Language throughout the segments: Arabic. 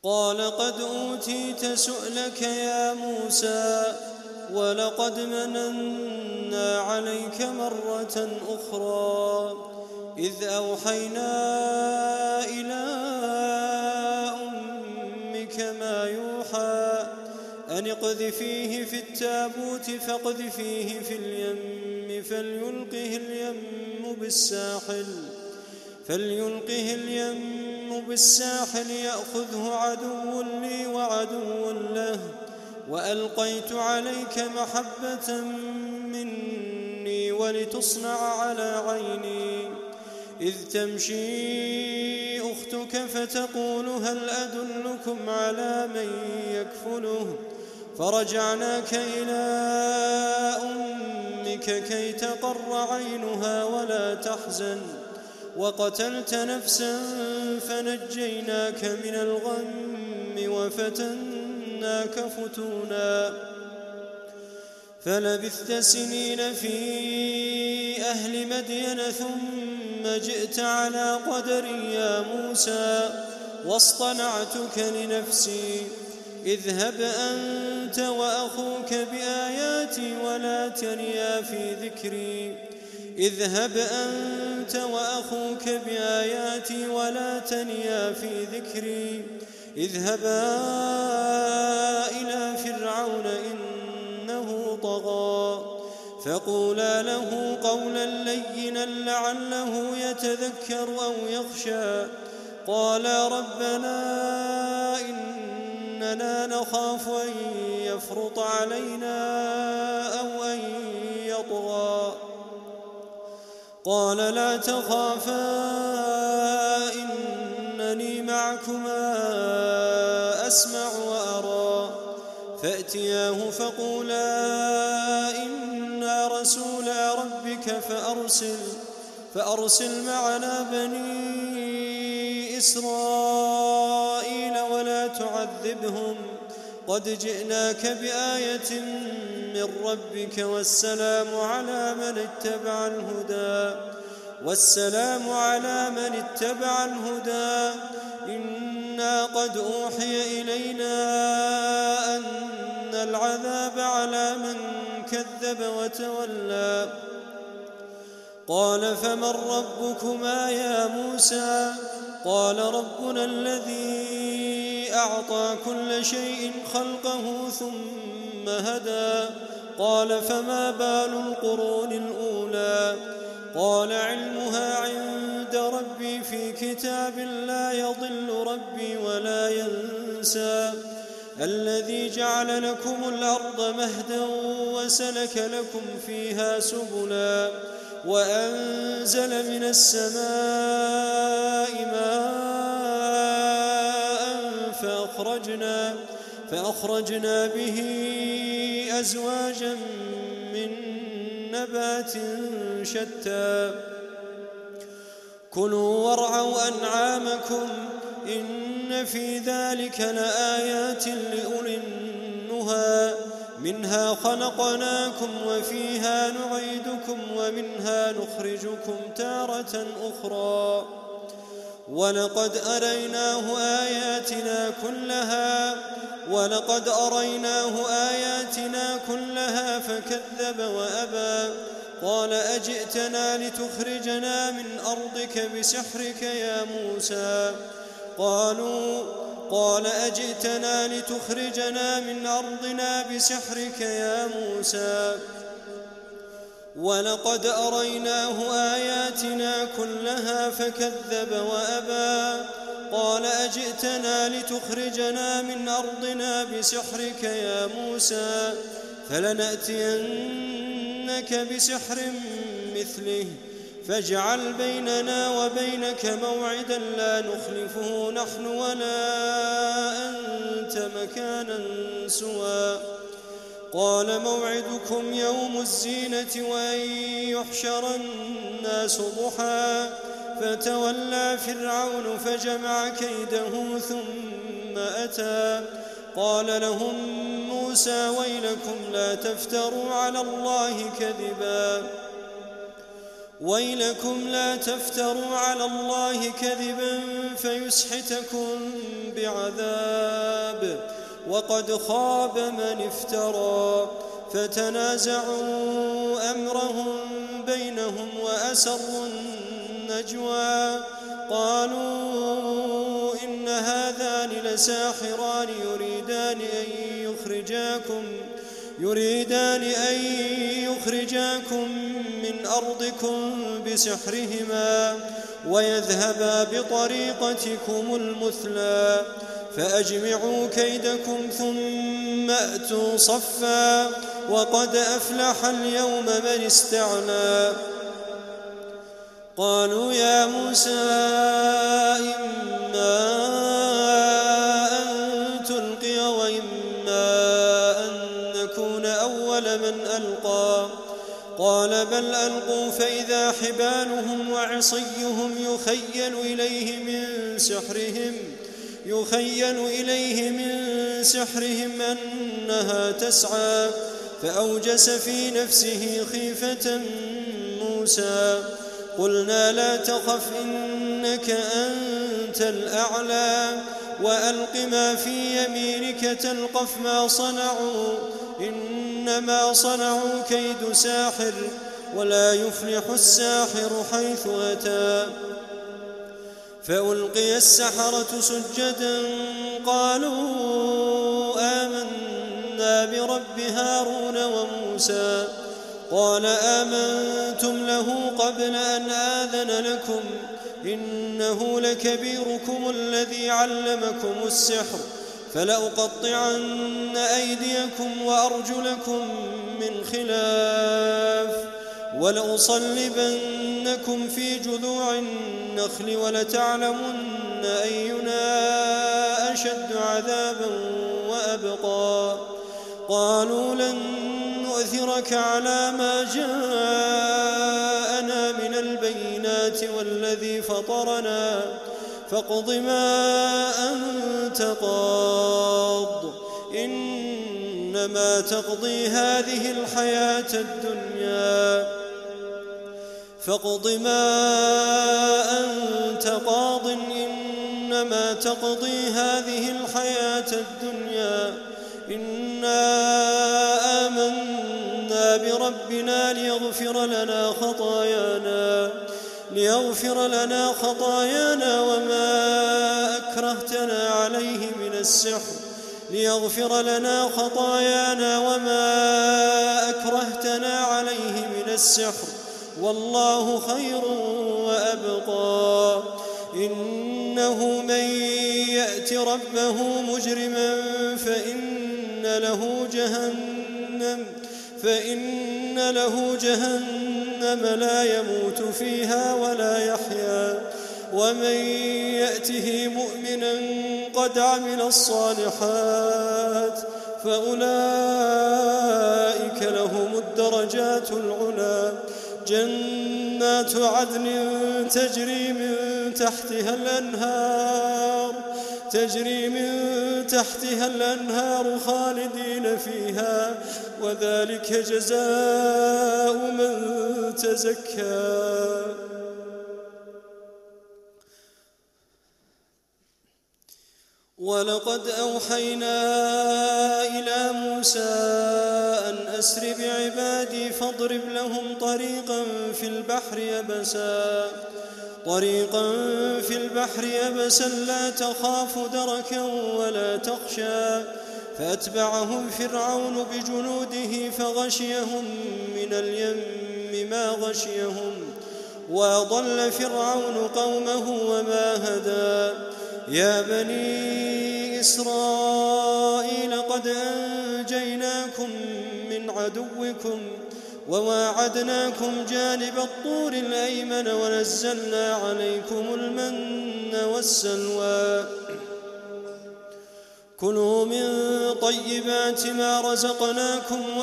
قال قد أوتيت سؤلك يا موسى ولقد مننا عليك مرة أخرى إذ أوحينا إلى أمك ما يوحى أن اقذفيه في التابوت فاقذفيه في اليم فليلقه اليم بالساحل يأخذه عدو لي وعدو له وألقيت عليك محبة مني ولتصنع على عيني إذ تمشي أختك فتقول هل أدلكم على من يكفله فرجعناك إلى أمك كي تقر عينها ولا تحزن وقتلت نفسا فنجيناك من الغم وفتناك فتونا فلبثت سنين في أهل مدين ثم جئت على قدري يا موسى واصطنعتك لنفسي اذهب أنت وأخوك بآياتي ولا تنيا في ذكري اذهبا إلى فرعون إنه طغى فقولا له قولا لينا لعله يتذكر أو يخشى قالا ربنا إننا نخاف أن يفرط علينا أو أن يطغى قال لا تخافا إنني معكما أسمع وأرى فأتياه فقولا إنا رسولا ربك فأرسل معنا بني إسرائيل ولا تعذبهم قد جئناك بآية من ربك والسلام على من اتبع الهدى إنا قد أوحي إلينا أن العذاب على من كذب وتولى قال فمن ربكما يا موسى قال ربنا الذي أعطى كل شيء خلقه ثم هدى قال فما بال القرون الأولى قال علمها عند ربي في كتاب لا يضل ربي ولا ينسى الذي جعل لكم الأرض مهدا وسلك لكم فيها سبلا وأنزل من السماء ماء فأخرجنا به أزواجا من نبات شتى كلوا وارعوا أنعامكم إن في ذلك لآيات لأولي النهى منها خلقناكم وفيها نعيدكم ومنها نخرجكم تارة أخرى ولقد أريناه آياتنا كلها فكذب وأبى قال أجئتنا لتخرجنا من أرضك بسحرك يا موسى قال أجئتنا لتخرجنا من أرضنا بسحرك يا موسى ولقد أريناه آياتنا كلها فكذب وأبى قال أجئتنا لتخرجنا من أرضنا بسحرك يا موسى فلنأتينك بسحر مثله فاجعل بيننا وبينك موعدا لا نخلفه نحن ولا أنت مكانا سوى قال موعدكم يوم الزينة وأن يحشر الناس ضحى فتولى فرعون فجمع كيده ثم أتى قال لهم موسى ويلكم لا تفتروا على الله كذبا ويلكم لا تفتروا على الله كذبا فيسحتكم بعذاب وقد خاب من افترى. فتنازعوا أمرهم بينهم وأسروا النجوى قالوا إن هذان لساحران يريدان أن يخرجاكم من أرضكم بسحرهما ويذهبا بطريقتكم المثلى فأجمعوا كيدكم ثم أتوا صفا وقد أفلح اليوم من استعلى. قالوا يا موسى إما أن تلقي وإما أن نكون أول من ألقى قال بل ألقوا فإذا حبالهم وعصيهم يخيل إليه من سحرهم أنها تسعى فأوجس في نفسه خيفة موسى. قلنا لا تخف إنك أنت الأعلى وألق ما في يمينك تلقف ما صنعوا إنما صنعوا كيد ساحر ولا يفلح الساحر حيث أتى. فألقي السحرة سجدا قالوا آمنا برب هارون وموسى. قال آمنتم له قبل أن آذن لكم إنه لكبيركم الذي علمكم السحر فلأقطعن أيديكم وأرجلكم من خلاف ولأصلبنكم في جذوع النخل ولتعلمن أينا أشد عذابا وأبقى. قالوا لن نؤثرك على ما جاءنا من البينات والذي فطرنا فاقض ما أنت قاض إنما تقضي هذه الحياة الدنيا فاقض ما أنت قاض إنما تقضي هذه الحياة الدنيا إنا آمنا بربنا ليغفر لنا خطايانا وما أكرهتنا عليه من السحر والله خير وأبقى. إنه من يأت ربه مجرما فإن له جهنم لا يموت فيها ولا يحيا ومن يأته مؤمنا قد عمل الصالحات فأولئك لهم الدرجات العلى جنات عدن تجري من تحتها الأنهار خالدين فيها وذلك جزاء من تزكى. ولقد أوحينا إلى موسى أن أسر بعبادي فاضرب لهم طريقا في البحر يبسا لا تخاف دركا ولا تخشى. فأتبعهم فرعون بجنوده فغشيهم من اليم ما غشيهم وأضل فرعون قومه وما هدى. يا بني إسرائيل قد أنجيناكم من عدوكم وواعدناكم جانب الطور الأيمن ونزلنا عليكم المن والسلوى. كلوا من طيبات ما رزقناكم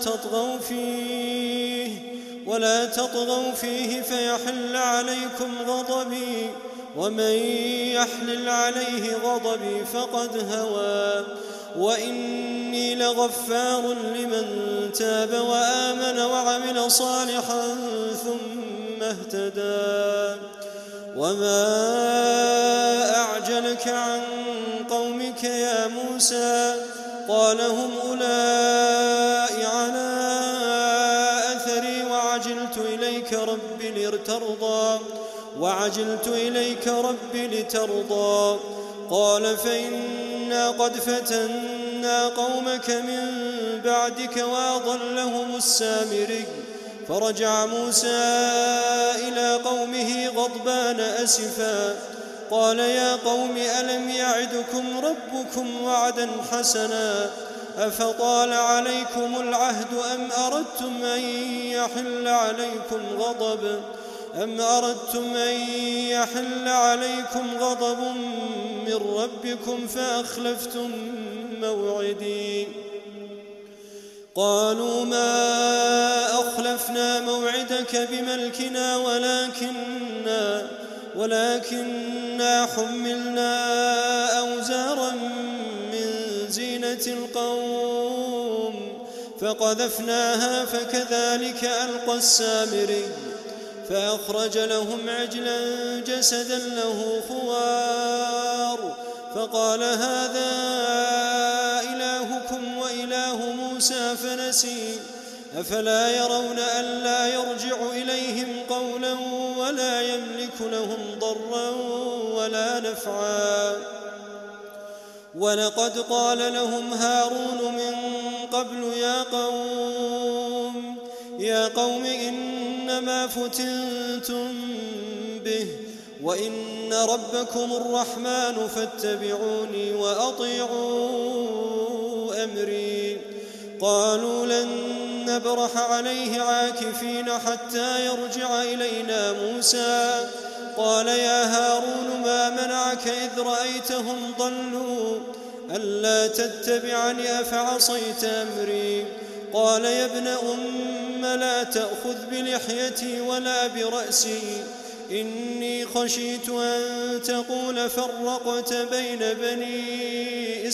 ولا تطغوا فيه فيحل عليكم غضبي ومن يحلل عليه غضبي فقد هوى. وإني لغفار لمن تاب وآمن وعمل صالحا ثم اهتدى وما أعجلك عن قومك يا موسى قال هم أولئك على أثري وعجلت إليك ربي لترضى قال فإنا قد فتنا قومك من بعدك وأضلهم السامري فرجع موسى إلى قومه غضبان أسفا قال يا قوم ألم يعدكم ربكم وعدا حسنا أفطال عليكم العهد أم أردتم أن يحل عليكم غضب من ربكم فأخلفتم موعدي قالوا ما أخلفنا موعدك بملكنا ولكننا حملنا أوزارا من زينة القوم فقذفناها فكذلك ألقى السامري فأخرج لهم عجلا جسدا له خوار فقال هذا إلهكم وإله موسى فنسي أفلا يرون ألا يرجع إليهم قولا ولا يملك لهم ضرا ولا نفعا ولقد قال لهم هارون من قبل يا قوم إنما فتنتم به وإن ربكم الرحمن فاتبعوني وأطيعوا أمري قالوا لن نبرح عليه عاكفين حتى يرجع إلينا موسى قال يا هارون ما منعك إذ رأيتهم ضلوا ألا تتبعني أفعصيت أمري قال يا ابن أم لا تأخذ بلحيتي ولا برأسي إني خشيت أن تقول فرقت بين بني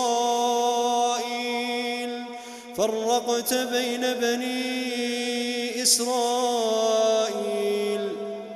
إسرائيل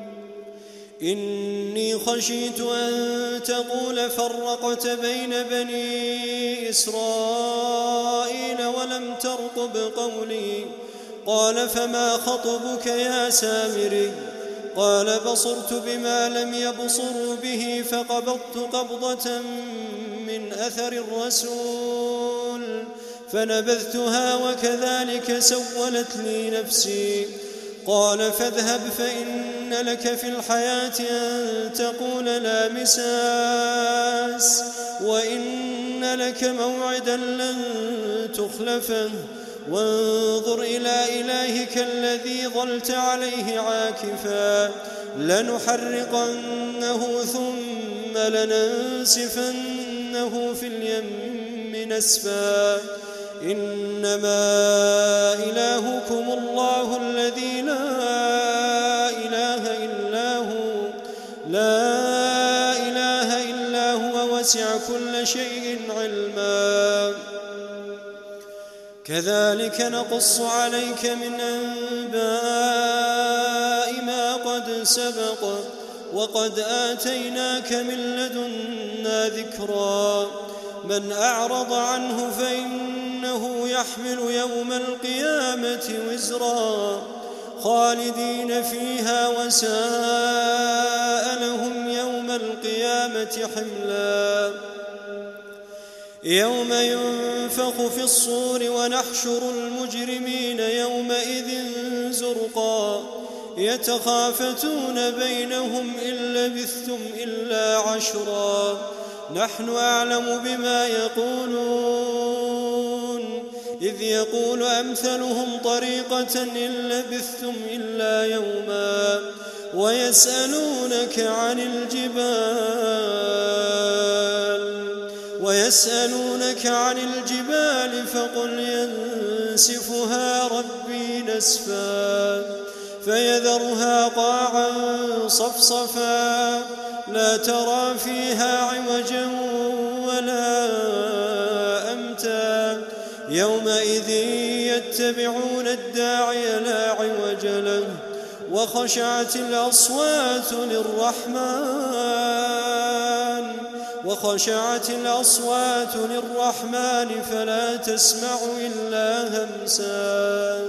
إني خشيت أن تقول فرقت بين بني إسرائيل ولم ترقب قولي قال فما خطبك يا سامري قال بصرت بما لم يبصروا به فقبضت قبضة من أثر الرسول فنبذتها وكذلك سولت لي نفسي قال فاذهب فإن لك في الحياة أن تقول لا مساس وإن لك موعدا لن تخلفه وانظر إلى إلهك الذي ظلت عليه عاكفا لنحرقنه ثم لننسفنه في اليم نسفا إنما إلهكم الله الذي لا إله إلا هو وسع كل شيء علما كذلك نقص عليك من أنباء ما قد سبق وقد آتيناك من لدنا ذكرا من أعرض عنه فإنه يحمل يوم القيامة وزرا خالدين فيها وساء لهم يوم القيامة حملا يوم ينفخ في الصور ونحشر المجرمين يومئذ زرقا يتخافتون بينهم إن لبثتم إلا عشرا نحن أعلم بما يقولون إذ يقول أمثلهم طريقة إن لبثتم إلا يوما ويسألونك عن الجبال فقل ينسفها ربي نسفا فيذرها قاعا صفصفا لا ترى فيها عوجا ولا أمتا يومئذ يتبعون الداعي لا عوج له وخشعت الأصوات للرحمن فلا تسمع إلا همسا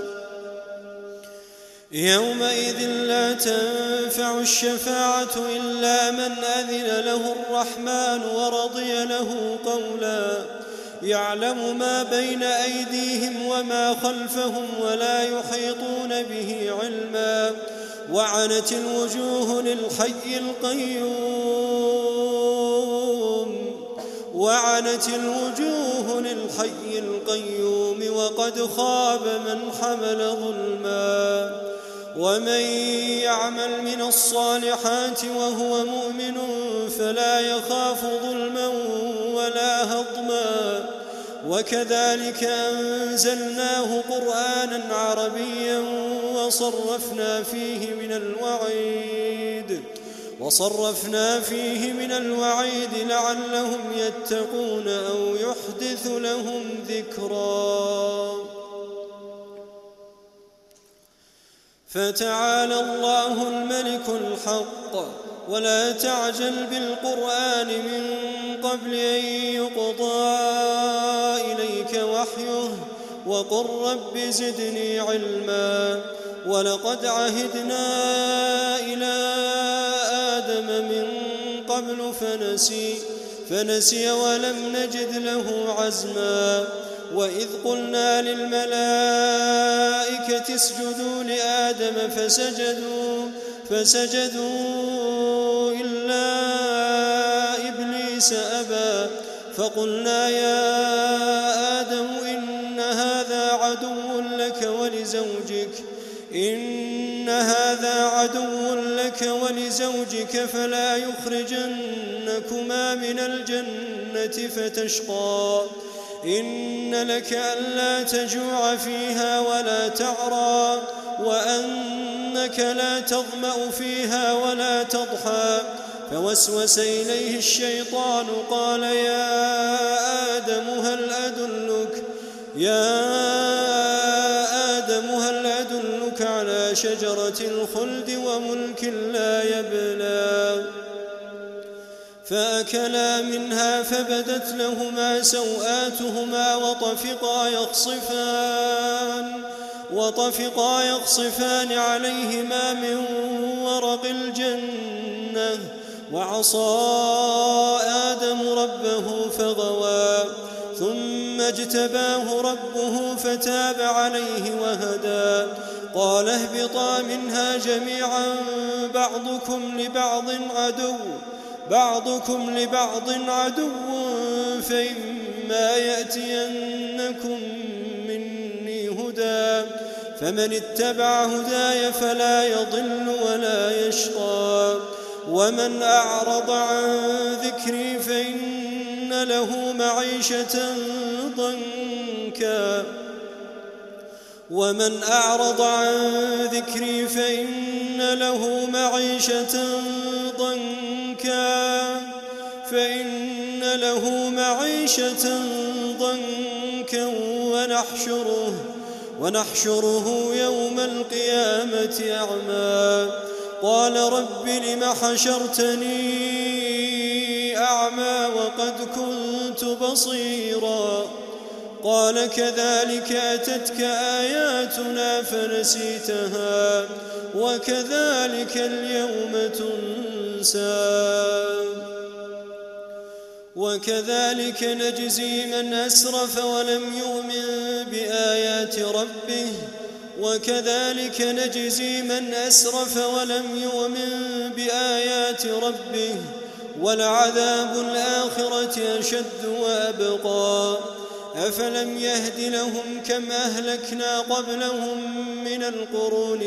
يومئذ لا تنفع الشفاعة إلا من أذن له الرحمن ورضي له قولا يعلم ما بين أيديهم وما خلفهم ولا يحيطون به علما وعنت الوجوه للحي القيوم وقد خاب من حمل ظلما ومن يعمل من الصالحات وهو مؤمن فلا يخاف ظلما ولا هضما وكذلك أنزلناه قرآنا عربيا وصرفنا فيه من الوعيد لعلهم يتقون أو يحدث لهم ذكرا فتعالى الله الملك الحق ولا تعجل بالقرآن من قبل أن يقضى إليك وحيه وقل رب زدني علما ولقد عهدنا إلى آدم من قبل فنسي ولم نجد له عزما وإذ قلنا للملائكة اسجدوا لآدم فسجدوا إلا إبليس أبى فقلنا يا آدم إن هذا عدو لك ولزوجك فلا يخرجنكما من الجنة فتشقى إن لك ألا تجوع فيها ولا تعرى وأنك لا تظمأ فيها ولا تضحى فوسوس إليه الشيطان قال يا آدم هل أدلك على شجرة الخلد وملك لا يبلى فأكلا منها فبدت لهما سوآتهما وطفقا يخصفان عليهما من ورق الجنة وعصى آدم ربه فغوى ثم اجتباه ربه فتاب عليه وهدى قال اهبطا منها جميعا بعضكم لبعض عدو فإما يأتينكم مني هدى فمن اتبع هداي فلا يضل ولا يشقى ومن أعرض عن ذكري فإن له معيشة ضنكا ونحشره يوم القيامة أعمى قال رب لم حشرتني أعمى وقد كنت بصيرا قال كذلك أتتك آياتنا فنسيتها وكذلك اليوم تنسى وكذلك نجزي من أسرف ولم يؤمن بآيات ربه ولعذاب الآخرة أشد وأبقى أفلم يهد لهم كم أهلكنا قبلهم من القرون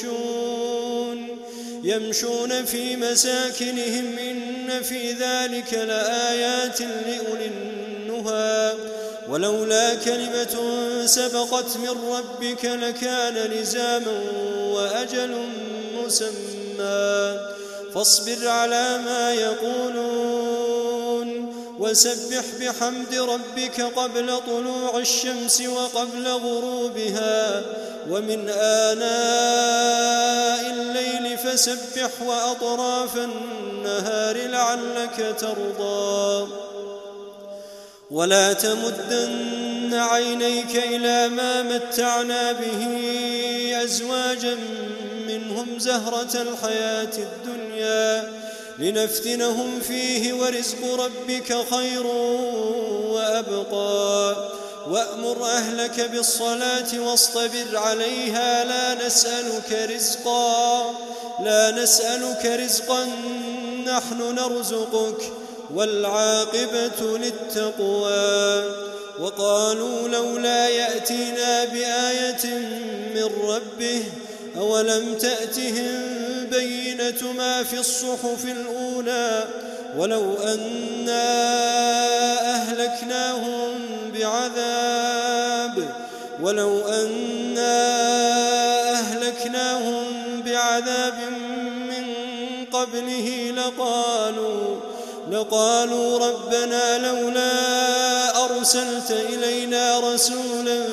يمشون في مساكنهم إن في ذلك لآيات لأولي النهى ولولا كلمة سبقت من ربك لكان لزاما وأجل مسمى فاصبر على ما يقولون وسبح بحمد ربك قبل طلوع الشمس وقبل غروبها ومن آناء الليل فسبح وأطراف النهار لعلك ترضى ولا تمدن عينيك إلى ما متعنا به أزواجا منهم زهرة الحياة الدنيا لنفتنهم فيه ورزق ربك خير وأبقى وأمر أهلك بالصلاة واصطبر عليها لا نسألك رزقا نحن نرزقك والعاقبة للتقوى وقالوا لولا يأتينا بآية من ربه أولم تأتهم بينة ما في الصحف الأولى ولو أنا أهلكناهم بعذاب من قبله لقالوا ربنا لولا أرسلت إلينا رسولا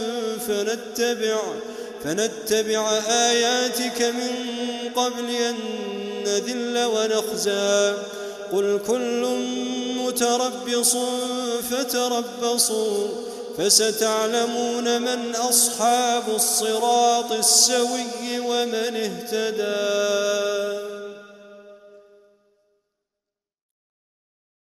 فنتبع آياتك من قبل أن نذل ونخزى قل كل متربص فتربصوا فستعلمون من أصحاب الصراط السوي ومن اهتدى.